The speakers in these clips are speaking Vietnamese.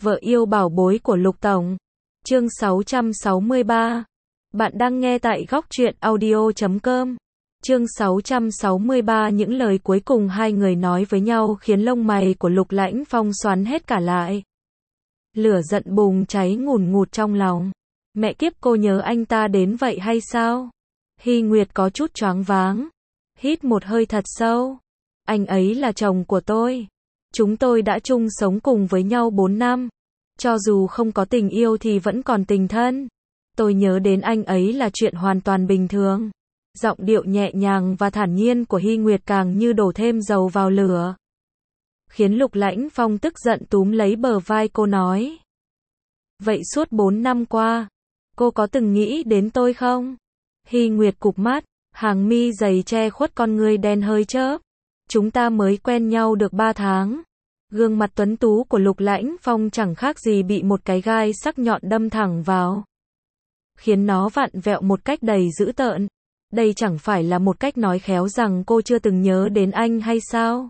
Vợ yêu bảo bối của Lục Tổng. Chương 663. Bạn đang nghe tại góc truyện audio.com. Chương 663. Những lời cuối cùng hai người nói với nhau khiến lông mày của Lục Lãnh Phong xoắn hết cả lại. Lửa giận bùng cháy ngùn ngụt trong lòng. Mẹ kiếp, cô nhớ anh ta đến vậy hay sao? Hy Nguyệt có chút choáng váng. Hít một hơi thật sâu. Anh ấy là chồng của tôi. Chúng tôi đã chung sống cùng với nhau 4 năm. Cho dù không có tình yêu thì vẫn còn tình thân. Tôi nhớ đến anh ấy là chuyện hoàn toàn bình thường. Giọng điệu nhẹ nhàng và thản nhiên của Hy Nguyệt càng như đổ thêm dầu vào lửa, khiến Lục Lãnh Phong tức giận túm lấy bờ vai cô nói. Vậy suốt 4 năm qua, cô có từng nghĩ đến tôi không? Hy Nguyệt cụp mắt, hàng mi dày che khuất con ngươi đen hơi chớp. Chúng ta mới quen nhau được 3 tháng. Gương mặt tuấn tú của Lục Lãnh Phong chẳng khác gì bị một cái gai sắc nhọn đâm thẳng vào, khiến nó vặn vẹo một cách đầy dữ tợn. Đây chẳng phải là một cách nói khéo rằng cô chưa từng nhớ đến anh hay sao?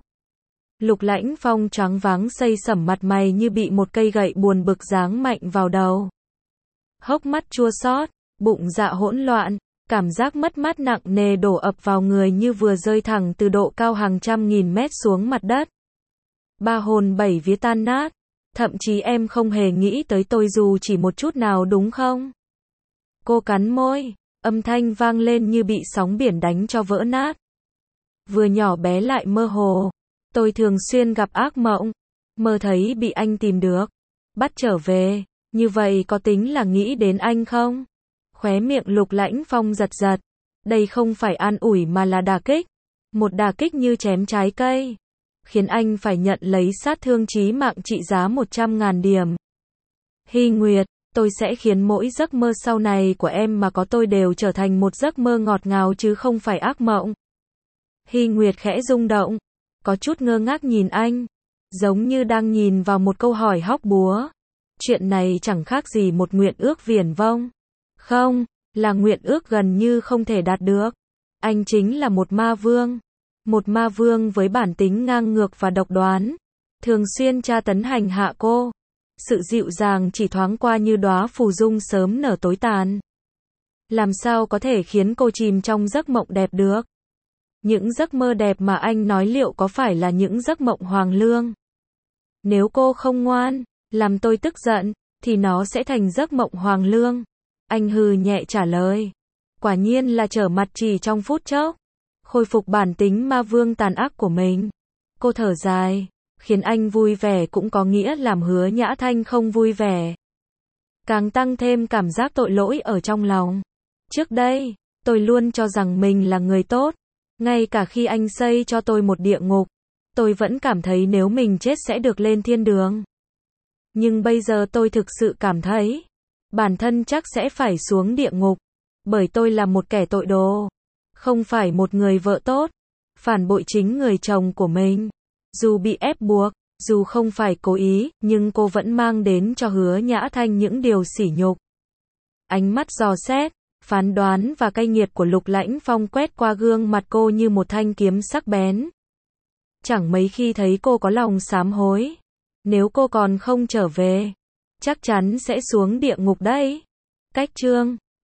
Lục Lãnh Phong choáng váng xây sẩm, mặt mày như bị một cây gậy buồn bực giáng mạnh vào đầu. Hốc mắt chua xót, bụng dạ hỗn loạn, cảm giác mất mát nặng nề đổ ập vào người như vừa rơi thẳng từ độ cao hàng trăm nghìn mét xuống mặt đất. Ba hồn bảy vía tan nát. Thậm chí em không hề nghĩ tới tôi dù chỉ một chút nào đúng không? Cô cắn môi, âm thanh vang lên như bị sóng biển đánh cho vỡ nát. Vừa nhỏ bé lại mơ hồ. Tôi thường xuyên gặp ác mộng, mơ thấy bị anh tìm được, bắt trở về. Như vậy có tính là nghĩ đến anh không? Khóe miệng Lục Lãnh Phong giật giật. Đây không phải an ủi mà là đả kích. Một đả kích như chém trái cây, khiến anh phải nhận lấy sát thương chí mạng trị giá 100.000 điểm. Hy Nguyệt, tôi sẽ khiến mỗi giấc mơ sau này của em mà có tôi đều trở thành một giấc mơ ngọt ngào chứ không phải ác mộng. Hy Nguyệt khẽ rung động, có chút ngơ ngác nhìn anh, giống như đang nhìn vào một câu hỏi hóc búa. Chuyện này chẳng khác gì một nguyện ước viển vông. Không, là nguyện ước gần như không thể đạt được. Anh chính là một ma vương. Một ma vương với bản tính ngang ngược và độc đoán, thường xuyên tra tấn hành hạ cô. Sự dịu dàng chỉ thoáng qua như đóa phù dung sớm nở tối tàn. Làm sao có thể khiến cô chìm trong giấc mộng đẹp được? Những giấc mơ đẹp mà anh nói liệu có phải là những giấc mộng hoàng lương? Nếu cô không ngoan, làm tôi tức giận, thì nó sẽ thành giấc mộng hoàng lương. Anh hừ nhẹ trả lời. Quả nhiên là trở mặt chỉ trong phút chốc. Khôi phục bản tính ma vương tàn ác của mình. Cô thở dài, khiến anh vui vẻ cũng có nghĩa làm Hứa Nhã Thanh không vui vẻ. Càng tăng thêm cảm giác tội lỗi ở trong lòng. Trước đây, tôi luôn cho rằng mình là người tốt. Ngay cả khi anh xây cho tôi một địa ngục, tôi vẫn cảm thấy nếu mình chết sẽ được lên thiên đường. Nhưng bây giờ tôi thực sự cảm thấy, bản thân chắc sẽ phải xuống địa ngục. Bởi tôi là một kẻ tội đồ. Không phải một người vợ tốt, phản bội chính người chồng của mình. Dù bị ép buộc, dù không phải cố ý, nhưng cô vẫn mang đến cho Hứa Nhã Thanh những điều sỉ nhục. Ánh mắt dò xét, phán đoán và cay nghiệt của Lục Lãnh Phong quét qua gương mặt cô như một thanh kiếm sắc bén. Chẳng mấy khi thấy cô có lòng sám hối. Nếu cô còn không trở về, chắc chắn sẽ xuống địa ngục đấy. Cách chương